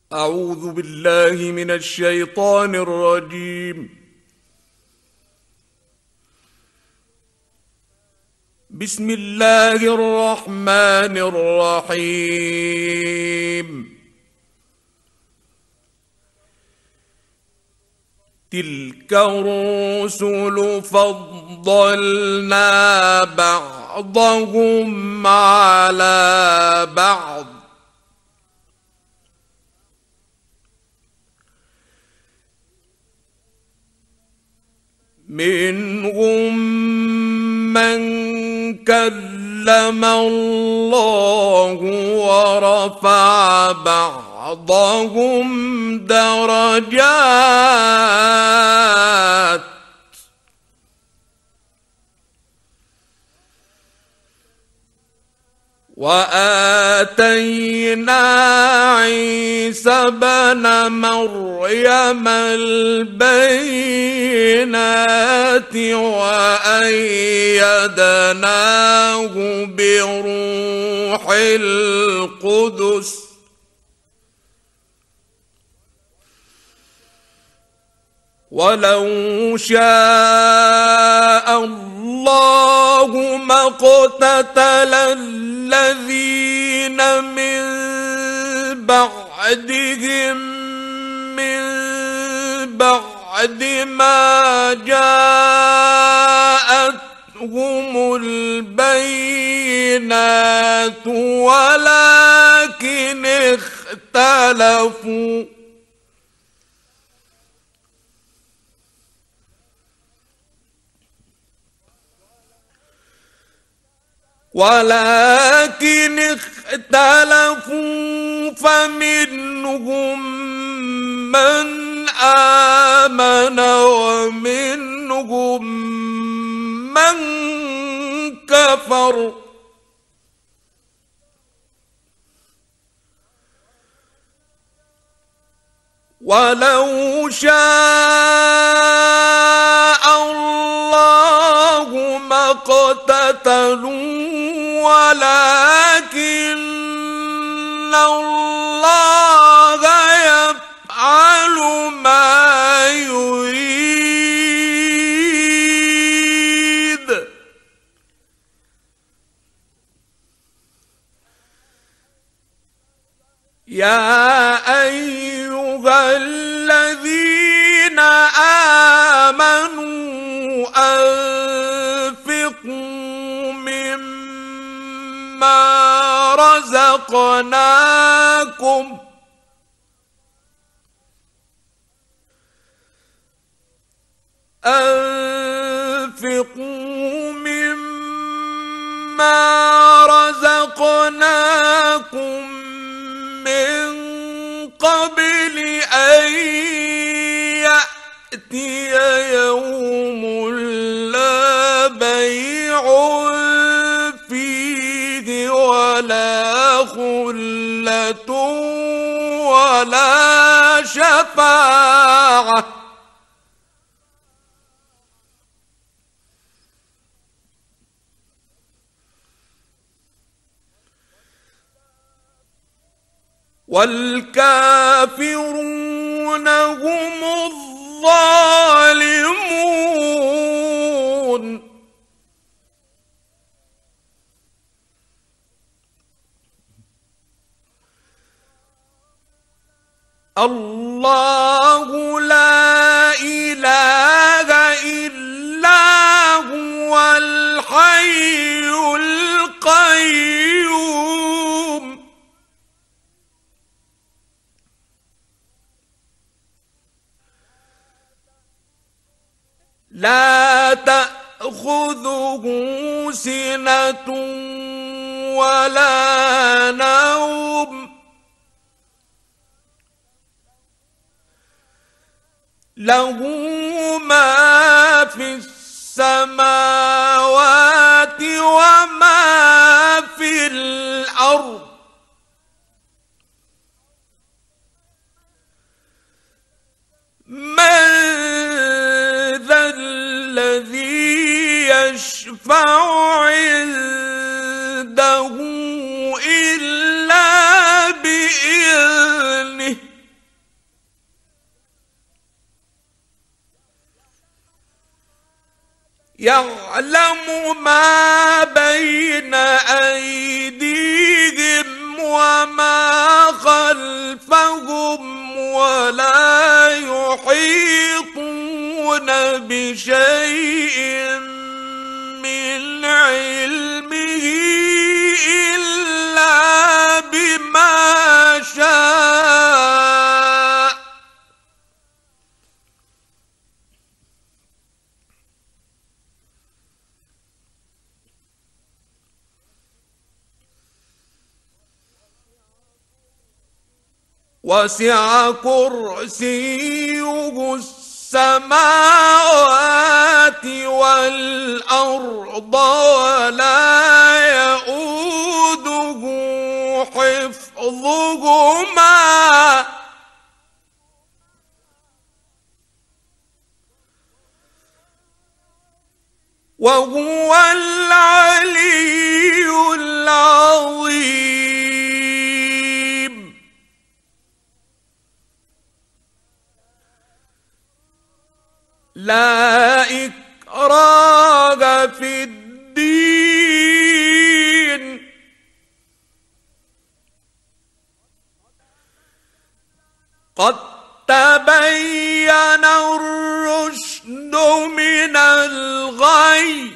أعوذ بالله من الشيطان الرجيم. بسم الله الرحمن الرحيم. تلك الرسل فضلنا بعضهم على بعض منهم من كلم الله ورفع بعضهم درجات وآتينا عيسى ابن مريم البينات وأيدناه بروح القدس ولو شاء الله ما اقتتل الذين من بعدهم من بعد ما جاءتهم البينات ولكن اختلفوا فمنهم من آمن ومنهم من كفر ولو شاء الله ما اقتتلوا ولكن الله يفعل ما يريد. يا أيها الذين آمنوا أنفقوا مما رزقناكم من قبل أن يأتي يوم لا بيع فيه ولا خلة ولا شفاعة والكافرون هم الظالمون. الله لا إله إلا هو الحي القيوم لا تأخذه سنة ولا نوم له ما في السماوات وما في الأرض من ذا الذي يشفع عنده إلا بإذنه يعلم ما بين أيديهم وما خلفهم ولا يحيطون بشيء من علمه إلا بما شاء. وسع كرسيه السماوات والأرض ولا يؤوده حفظهما وهو العلي العظيم. لا إكراه في الدين قد تبين الرشد من الغي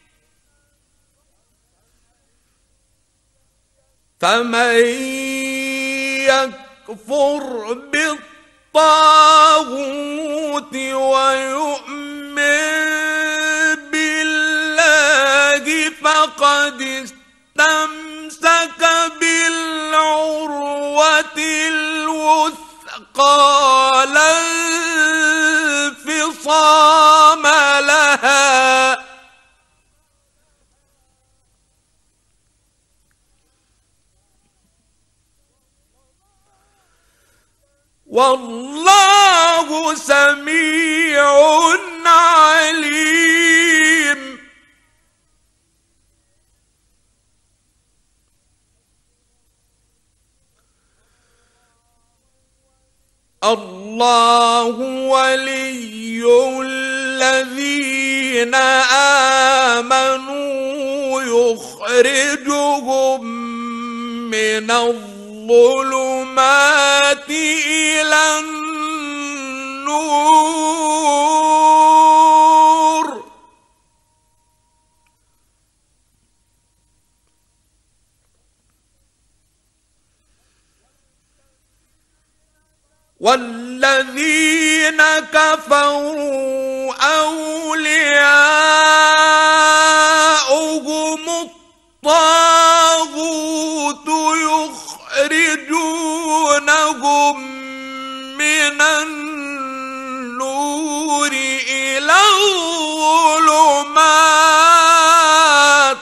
فمن يكفر بالطاغوت ويؤمن بالله فقد استمسك بالعروة الوثقى لا انفصام لها. والله سميع عليم. الله ولي الذين آمنوا يخرجهم من الظلمات إلى النور والذين كفروا أولياؤهم الطاغوت يخرجونهم من النور إلى الظلمات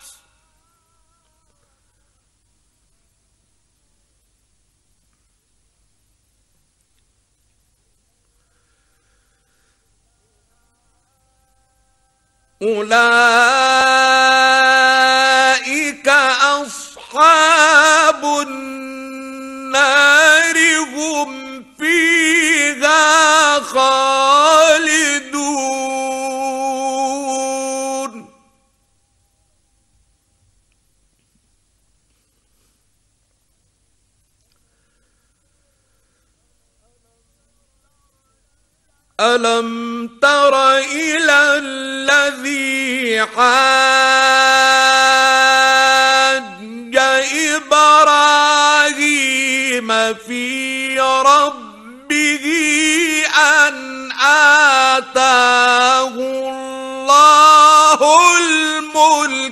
أولئك أصحاب النار هم فيها خالدون. ألم تر إلى الذي حاج إبراهيم في ربه أن آتاه الله الملك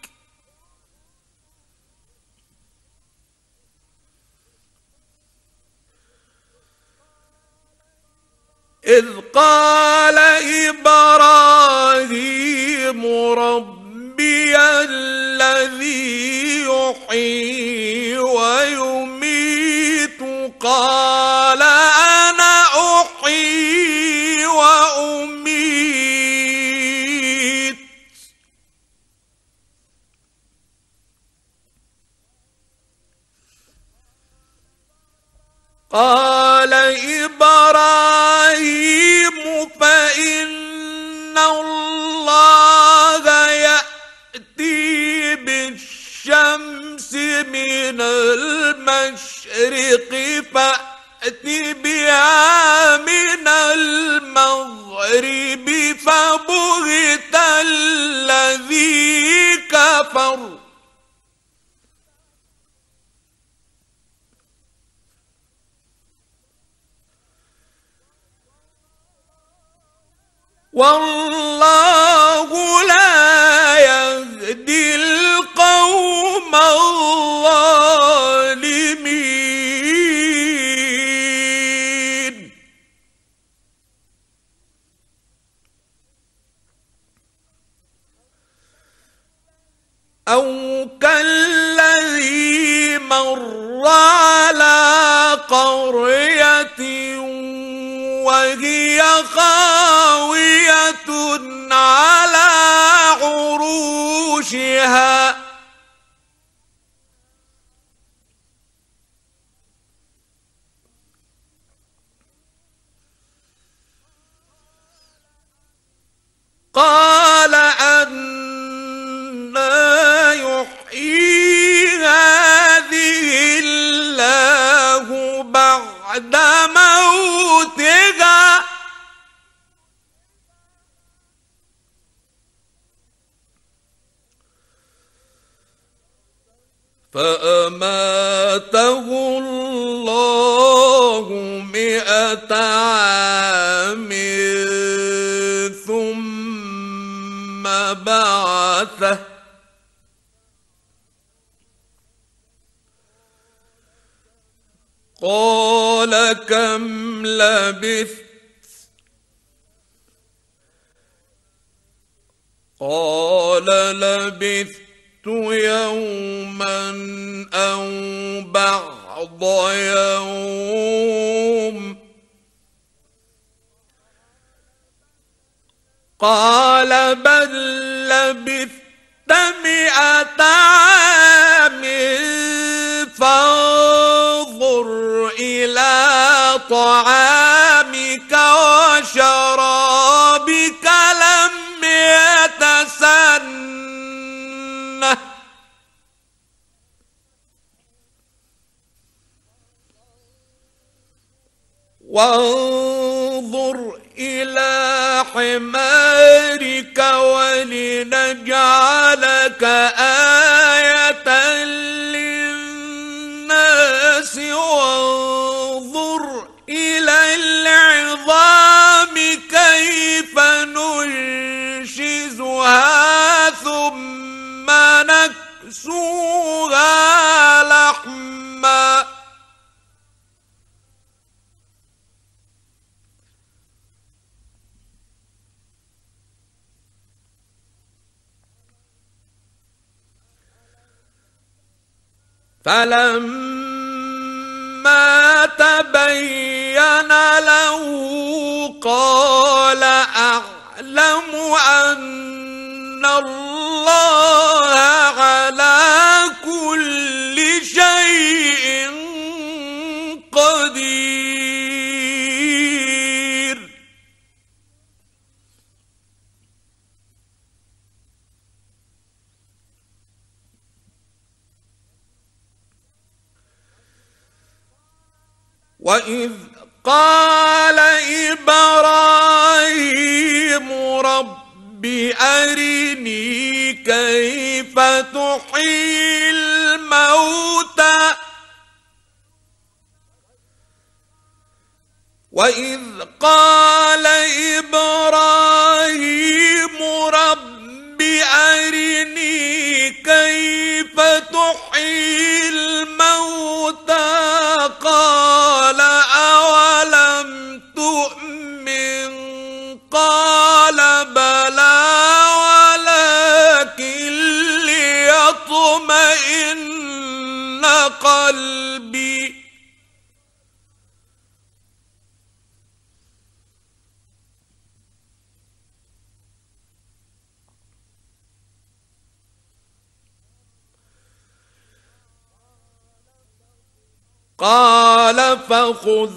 إذ قال إبراهيم ربي الذي يحيي ويميت قال أنا أحيي وأميت قال إبراهيم فإن الله من المشرق فأت بها من المغرب فبهت الذي كفر والله لا يهدي القوم الظالمين أو كالذي مر على قرية وهي خاوية على عروشها قال أنى يحيي هذه الله بعد موتها فأماته الله 100 عام ثم بعثه قال كم لبثت قال لبثت يوما أو بعض يوم قال بل لبثت 100 عام فانظر إلى طعامك وشرابك لم يتسنه وانظر إلى حمارك ولنجعلك آية للناس وانظر إلى العظام كيف ننشزها ثم نكسوها لحما فلما تبين له قال أعلم أن الله على كل شيء قدير وإذ قال إبراهيم رب أرني كيف تحيي الموتى وإذ قال إبراهيم رب أرني كيف تحيي الموتى قال أولم تؤمن قال بلى ولكن ليطمئن قلبي قال فخذ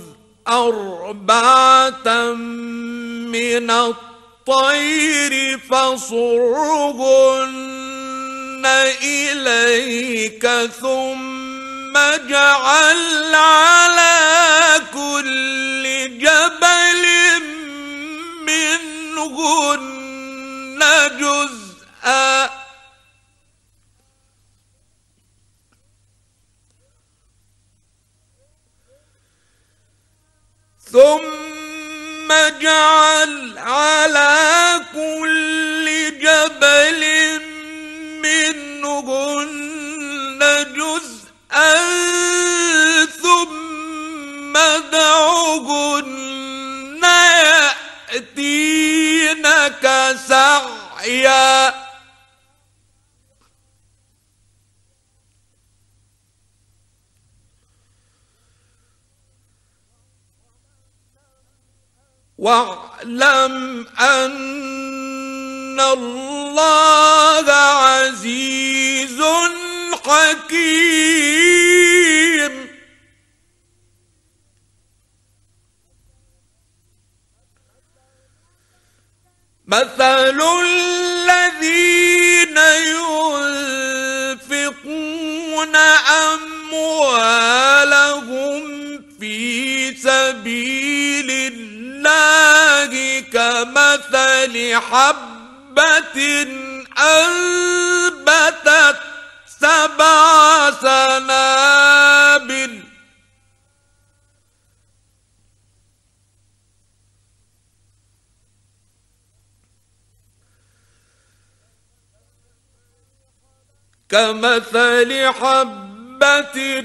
4 من الطير فصرهن إليك ثم اجعل على كل جبل منهن جزءا ثم اجعل على كل جبل منهن جزءا ثم ادعهن يأتينك سعيا واعلم أن الله عزيز حكيم مثل الذين ينفقون أموالهم في سبيل الله كمثل حبة أنبتت 7 سنابل كمثل حبة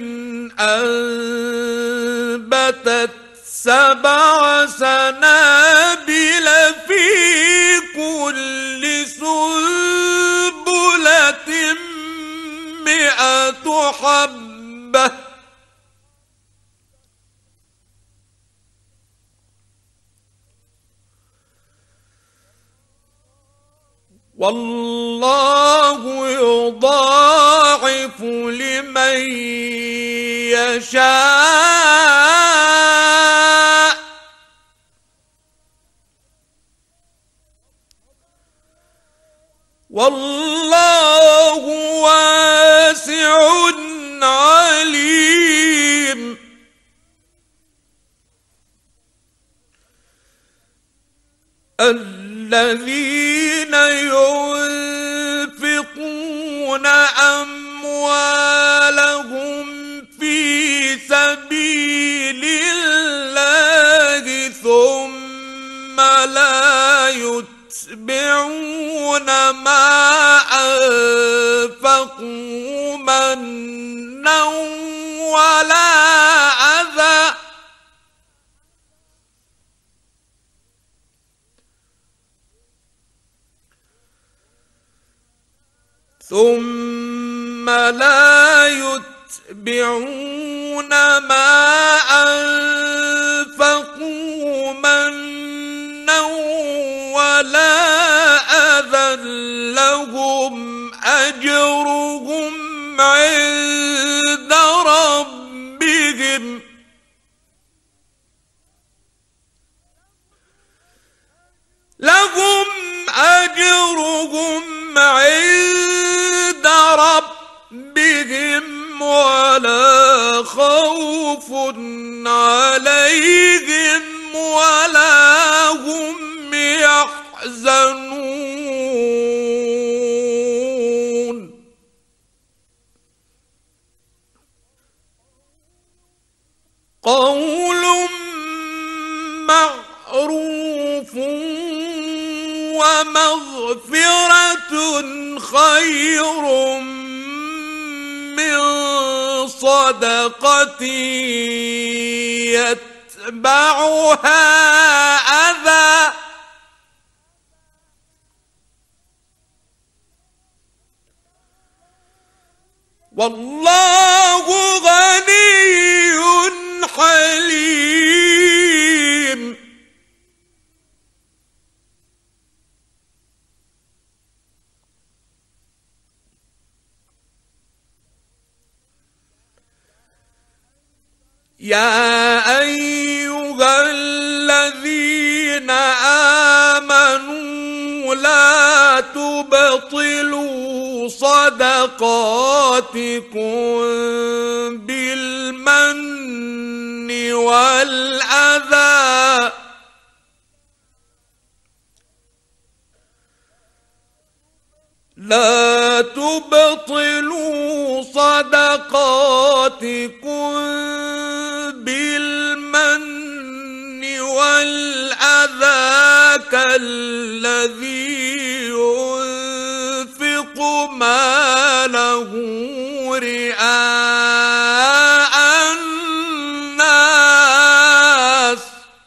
أنبتت 7 سنابل في كل سنبلة 100 حبة والله يضاعف لمن يشاء والله واسع عليم الذين ينفقون أموالهم في سبيل الله ثم لا يتبعون ما أنفقوا منا ولا أذى ثم لا يتبعون ما أنفقوا منا ولا أذى لهم أجرهم عند ربهم لهم أجرهم عند ربهم ولا خوف عليهم ولا هم يحزنون قول معروف ومغفرة خير من صدقة يتبعها أذى والله غني حليم يا أيها الذين آمنوا لا تبطلوا صدقاتكم والأذى لا تبطلوا صدقاتكم بالمن والأذى كالذي ينفق ماله رئاء الناس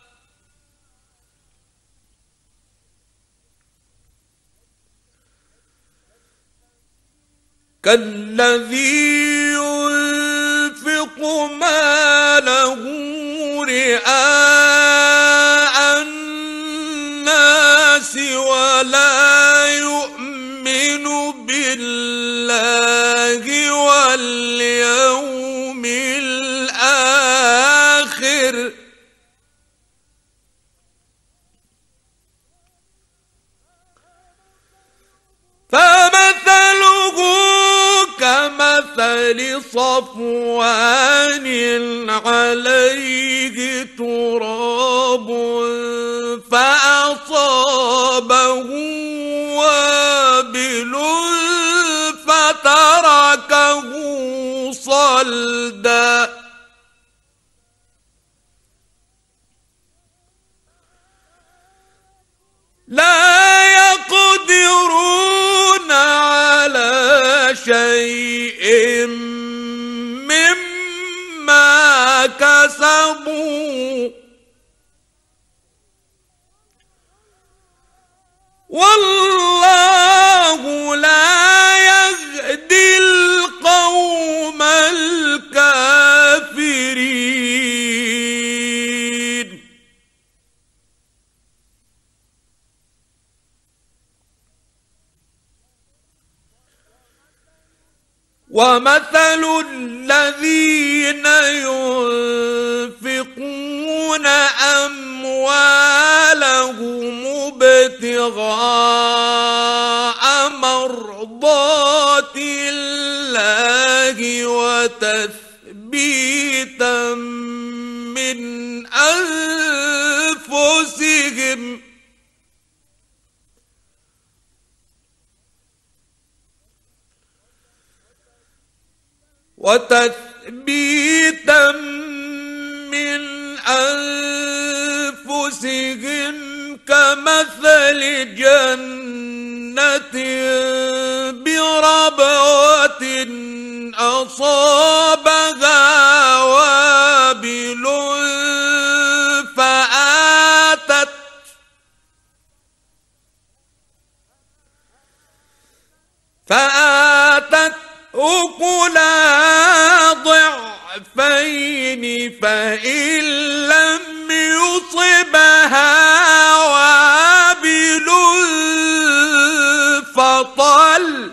رئاء الناس ولا يؤمن بالله واليوم الآخر فمثله كمثل صفوان عليه تراب فأصابه وابل فتركه صلدا لا يقدرون على شيء مما كسبوا والله لا يهدي القوم الكافرين ومثل الذين ينفقون أموالهم ابتغاء مرضات الله وتثبيتا من أنفسهم كمثل جنة بربوة أصابها وابل فآتت أكلها ضعفين فإن لم يصبها وابل فطل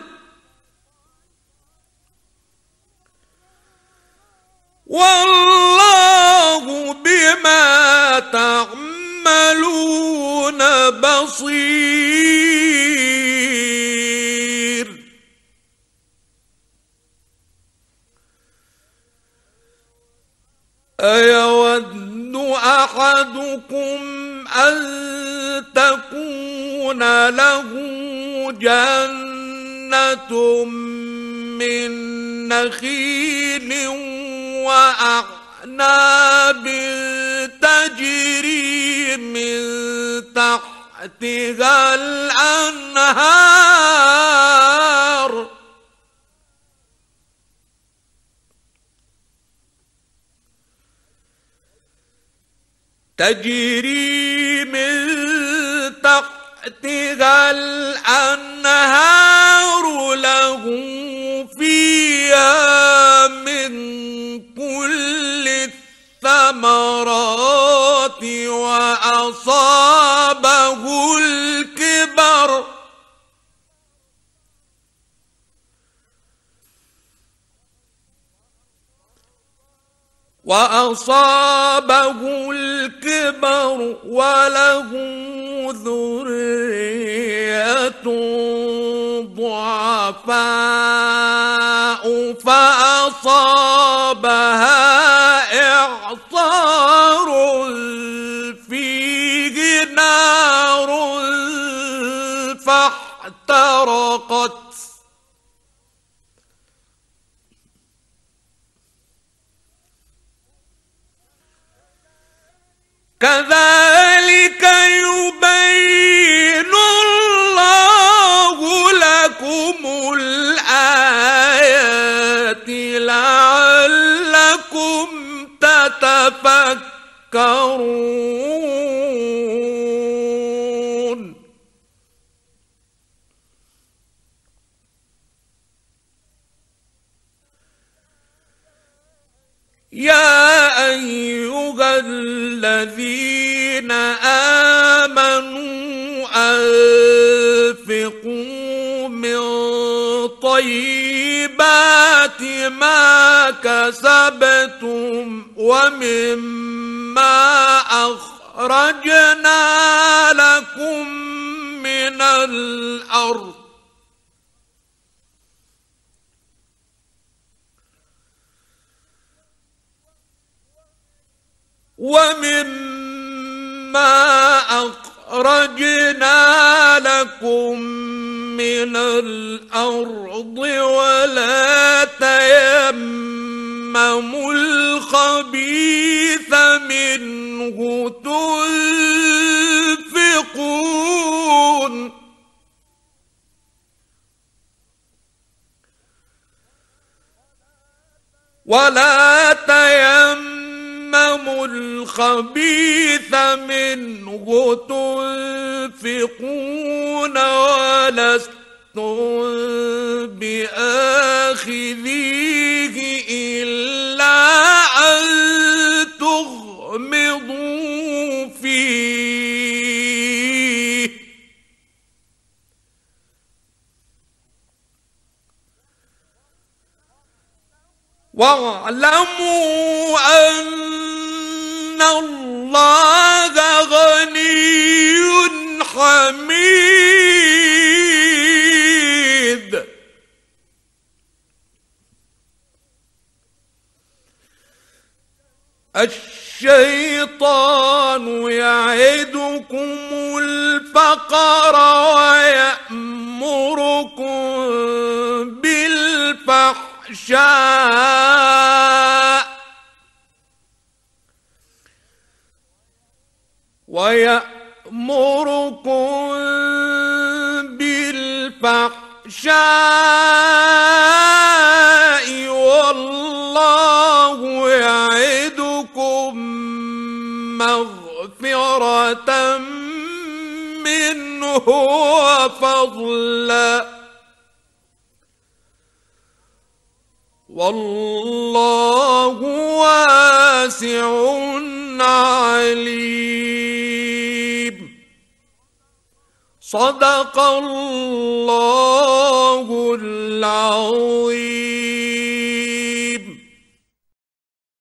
والله بما تعملون بصير أيود أحدكم أن تكون له جنة من نخيل وأعناب تجري من تحتها الأنهار له فيها من كل الثمرات وأصابه الكبر وله ذرية ضعفاء فأصابها إعصار قرار فيه نار فاحترقت كذلك يبين الله لكم الآيات لعلكم تتفكرون. يا أيها الذين آمنوا أنفقوا من طيبات ما كسبتم ومما أخرجنا لكم من الأرض ولا تيمموا الخبيث منه تنفقون ولا تيمموا الخبيث منه تنفقون ولستم بآخذيه إلا أن تغمضوا فيه واعلموا أن الله غني حميد. الشيطان يعدكم الفقر ويأمركم بالفحشاء والله يعدكم مغفرة منه وفضلا والله واسع عليم. صدق الله العظيم.